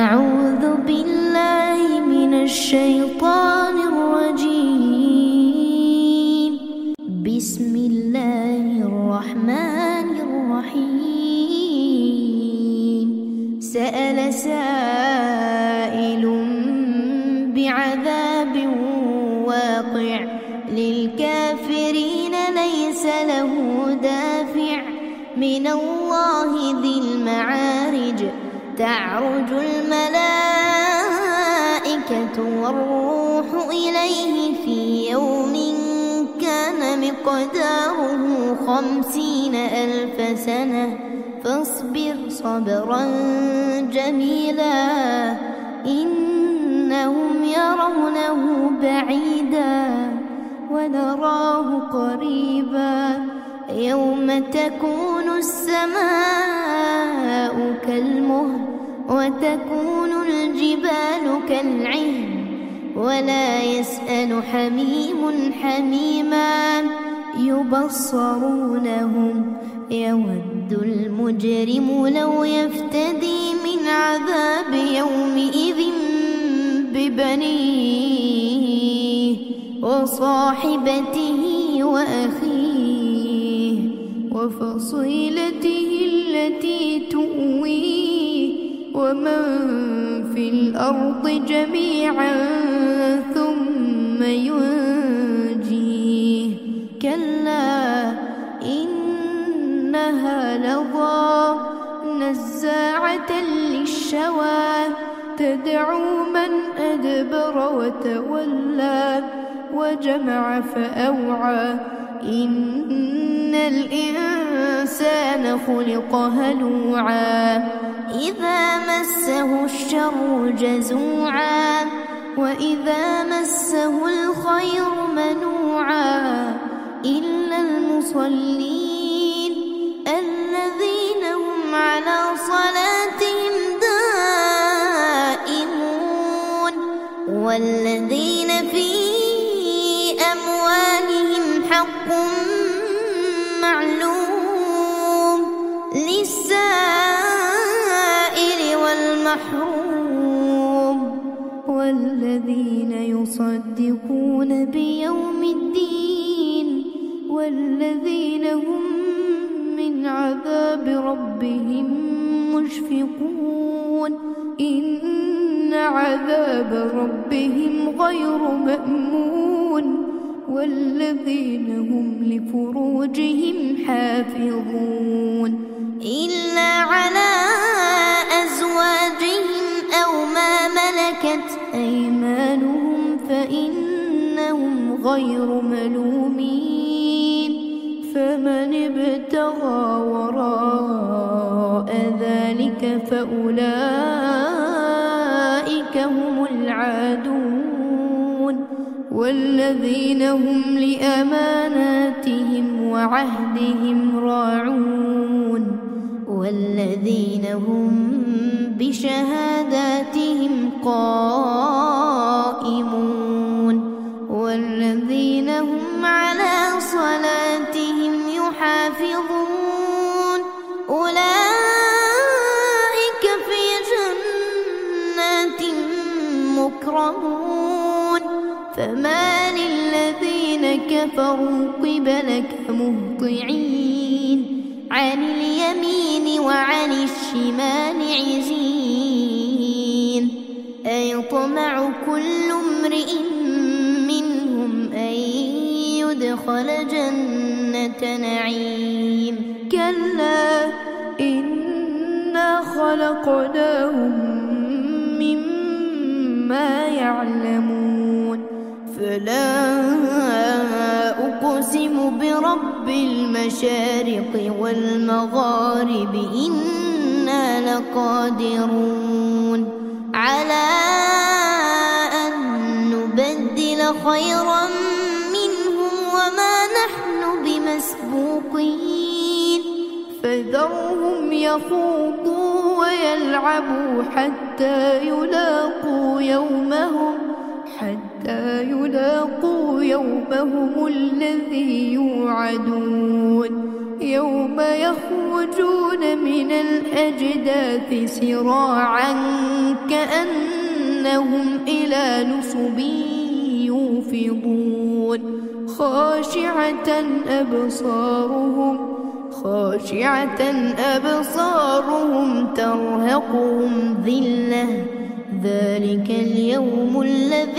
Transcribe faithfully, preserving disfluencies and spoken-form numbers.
أعوذ بالله من الشيطان الرجيم. بسم الله الرحمن الرحيم. سأل سائل بعذاب واقع للكافرين ليس له دافع من الله ذي المعارج. تعرج الملائكة والروح إليه في يوم كان مقداره خمسين ألف سنة فاصبر صبرا جميلا إنهم يرونه بعيدا ونراه قريبا. يوم تكون السماء كالمهل وتكون الجبال كالعهن ولا يسأل حميم حميما. يبصرونهم يود المجرم لو يفتدي من عذاب يومئذ ببنيه وصاحبته وأخيه وفصيلته التي تؤويه ومن في الأرض جميعا ثم ينجيه. كلا إنها لظى نزاعة للشوى تدعو من أدبر وتولى وجمع فأوعى. إن الإنسان خلق هلوعا إذا مسه الشر جزوعا وإذا مسه الخير منوعا إلا المصلين الذين هم على صلاتهم دائمون والذين في أموالهم حق معلوم للسائل والمحروم والذين يصدقون بيوم الدين والذين هم من عذاب ربهم مشفقون. إن عذاب ربهم غير مأمون والذين هم لفروجهم حافظون إلا على أزواجهم أو ما ملكت أيمانهم فإنهم غير ملومين. فمن ابتغى وراء ذلك فأولئك هم العادون والذين هم لأماناتهم وعهدهم راعون والذين هم بشهاداتهم قائمون والذين هم على صلاتهم يحافظون أولئك في جنات مكرمون. فما للذين كفروا قبلك مهطعين عن اليمين وعن الشمال عزين. أيطمع كل امرئ منهم أن يدخل جنة نعيم. كلا إنا خلقناهم مما يعلمون. فلا أقسم برب المشارق والمغارب إنا لقادرون على أن نبدل خيرا منهم وما نحن بمسبوقين. فذرهم يخوضوا ويلعبوا حتى يلاقوا يومهم حتى يلاقوا يومهم الذي يوعدون يوم يخرجون من الأجداث سراعا كأنهم كأنهم إلى نصب يوفضون خاشعة أبصارهم خاشعة أبصارهم ترهقهم ذلة ذلك اليوم الذي